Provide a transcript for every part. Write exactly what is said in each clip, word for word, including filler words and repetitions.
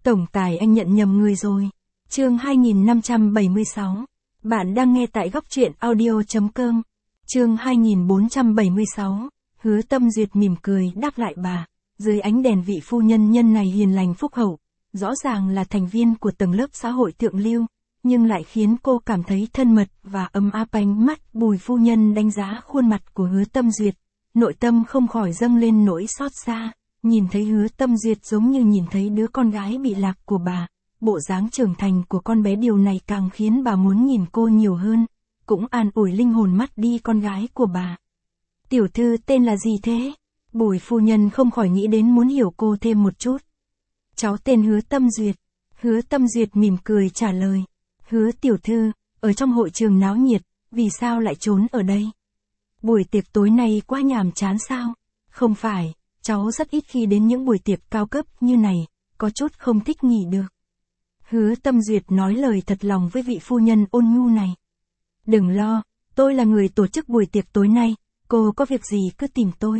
Tổng tài anh nhận nhầm người rồi. Chương hai nghìn năm trăm bảy mươi sáu. Bạn đang nghe tại góc truyện audio chấm com. Chương hai nghìn bốn trăm bảy mươi sáu. Hứa Tâm Duyệt mỉm cười đáp lại bà. Dưới ánh đèn vị phu nhân nhân này hiền lành phúc hậu, rõ ràng là thành viên của tầng lớp xã hội thượng lưu, nhưng lại khiến cô cảm thấy thân mật và ấm áp. Ánh mắt Bùi phu nhân đánh giá khuôn mặt của Hứa Tâm Duyệt, nội tâm không khỏi dâng lên nỗi xót xa. Nhìn thấy Hứa Tâm Duyệt giống như nhìn thấy đứa con gái bị lạc của bà, bộ dáng trưởng thành của con bé, điều này càng khiến bà muốn nhìn cô nhiều hơn, cũng an ủi linh hồn mất đi con gái của bà. Tiểu thư tên là gì thế? Bùi phu nhân không khỏi nghĩ đến muốn hiểu cô thêm một chút. Cháu tên Hứa Tâm Duyệt. Hứa Tâm Duyệt mỉm cười trả lời. Hứa tiểu thư, ở trong hội trường náo nhiệt, vì sao lại trốn ở đây? Buổi tiệc tối nay quá nhàm chán sao? Không phải, cháu rất ít khi đến những buổi tiệc cao cấp như này, có chút không thích nghỉ được. Hứa Tâm Duyệt nói lời thật lòng với vị phu nhân ôn nhu này. Đừng lo, tôi là người tổ chức buổi tiệc tối nay, cô có việc gì cứ tìm tôi.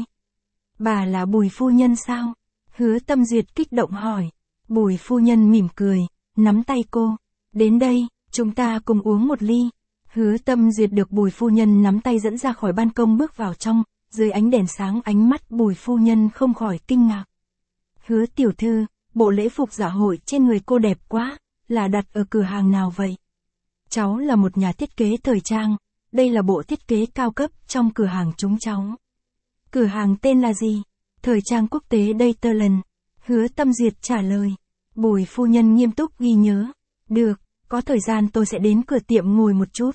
Bà là Bùi phu nhân sao? Hứa Tâm Duyệt kích động hỏi. Bùi phu nhân mỉm cười, nắm tay cô. Đến đây, chúng ta cùng uống một ly. Hứa Tâm Duyệt được Bùi phu nhân nắm tay dẫn ra khỏi ban công bước vào trong, dưới ánh đèn sáng ánh mắt Bùi phu nhân không khỏi kinh ngạc. Hứa tiểu thư, bộ lễ phục dạ hội trên người cô đẹp quá, là đặt ở cửa hàng nào vậy? Cháu là một nhà thiết kế thời trang, đây là bộ thiết kế cao cấp trong cửa hàng chúng cháu. Cửa hàng tên là gì? Thời trang quốc tế Dayterland. Hứa Tâm Duyệt trả lời. Bùi phu nhân nghiêm túc ghi nhớ. Được, có thời gian tôi sẽ đến cửa tiệm ngồi một chút.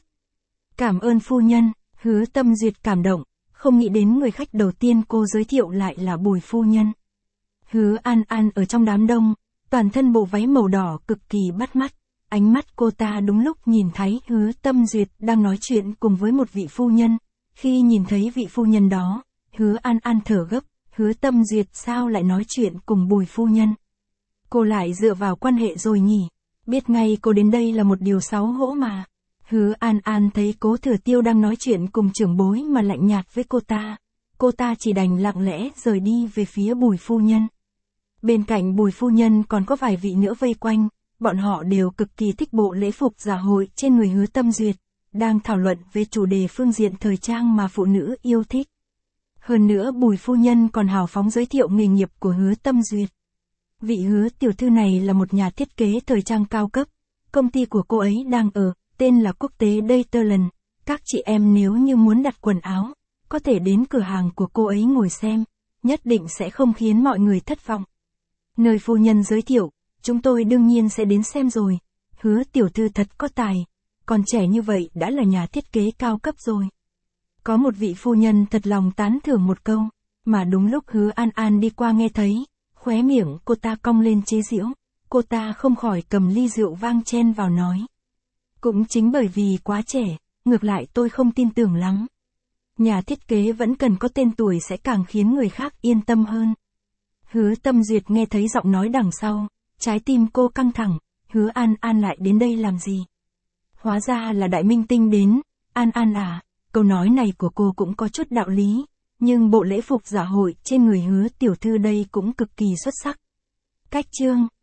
Cảm ơn phu nhân. Hứa Tâm Duyệt cảm động, không nghĩ đến người khách đầu tiên cô giới thiệu lại là Bùi phu nhân. Hứa An An ở trong đám đông, toàn thân bộ váy màu đỏ cực kỳ bắt mắt. Ánh mắt cô ta đúng lúc nhìn thấy Hứa Tâm Duyệt đang nói chuyện cùng với một vị phu nhân. Khi nhìn thấy vị phu nhân đó, Hứa An An thở gấp. Hứa Tâm Duyệt sao lại nói chuyện cùng Bùi phu nhân? Cô lại dựa vào quan hệ rồi nhỉ? Biết ngay cô đến đây là một điều xấu hổ mà. Hứa An An thấy Cố Thừa Tiêu đang nói chuyện cùng trưởng bối mà lạnh nhạt với cô ta. Cô ta chỉ đành lặng lẽ rời đi về phía Bùi phu nhân. Bên cạnh Bùi phu nhân còn có vài vị nữa vây quanh, bọn họ đều cực kỳ thích bộ lễ phục dạ hội trên người Hứa Tâm Duyệt, đang thảo luận về chủ đề phương diện thời trang mà phụ nữ yêu thích. Hơn nữa Bùi phu nhân còn hào phóng giới thiệu nghề nghiệp của Hứa Tâm Duyệt. Vị Hứa tiểu thư này là một nhà thiết kế thời trang cao cấp, công ty của cô ấy đang ở, tên là Quốc tế Dayterland. Các chị em nếu như muốn đặt quần áo, có thể đến cửa hàng của cô ấy ngồi xem, nhất định sẽ không khiến mọi người thất vọng. Nơi phu nhân giới thiệu, chúng tôi đương nhiên sẽ đến xem rồi. Hứa tiểu thư thật có tài, còn trẻ như vậy đã là nhà thiết kế cao cấp rồi. Có một vị phu nhân thật lòng tán thưởng một câu, mà đúng lúc Hứa An An đi qua nghe thấy, khóe miệng cô ta cong lên chế giễu, cô ta không khỏi cầm ly rượu vang chen vào nói. Cũng chính bởi vì quá trẻ, ngược lại tôi không tin tưởng lắm. Nhà thiết kế vẫn cần có tên tuổi sẽ càng khiến người khác yên tâm hơn. Hứa Tâm Duyệt nghe thấy giọng nói đằng sau, trái tim cô căng thẳng, Hứa An An lại đến đây làm gì? Hóa ra là đại minh tinh đến. An An à, câu nói này của cô cũng có chút đạo lý, nhưng bộ lễ phục dạ hội trên người Hứa tiểu thư đây cũng cực kỳ xuất sắc. Cách chương